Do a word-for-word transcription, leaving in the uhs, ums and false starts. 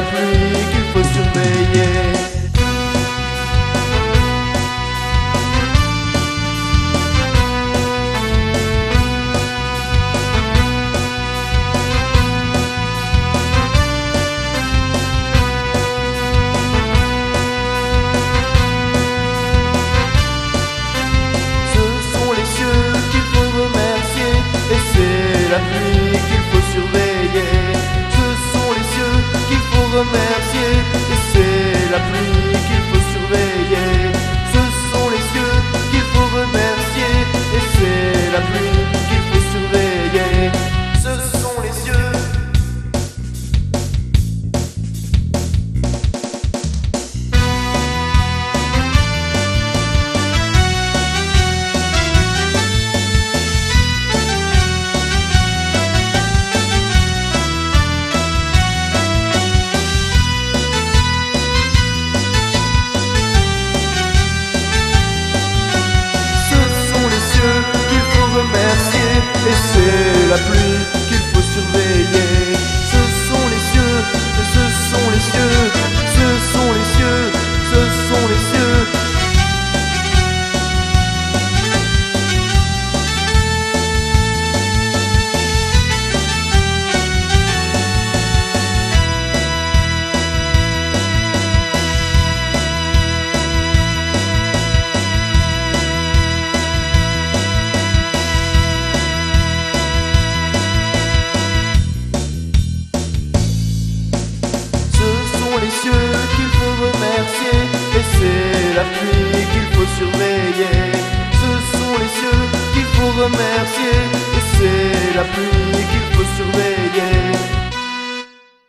la pluie qu'il faut surveiller. La pluie qu'il faut surveiller, ce sont les cieux qu'il faut remercier, et c'est la pluie qu'il faut surveiller. Ce sont les cieux qu'il faut remercier, et c'est la pluie qu'il faut surveiller. Ce sont les cieux. Et c'est la pluie qu'il faut surveiller. Ce sont les cieux, ce sont les cieux, ce sont les cieux, ce sont les cieux. Les cieux qu'il faut remercier, et c'est la pluie qu'il faut surveiller. Ce sont les cieux qu'il faut remercier, et c'est la pluie qu'il faut surveiller.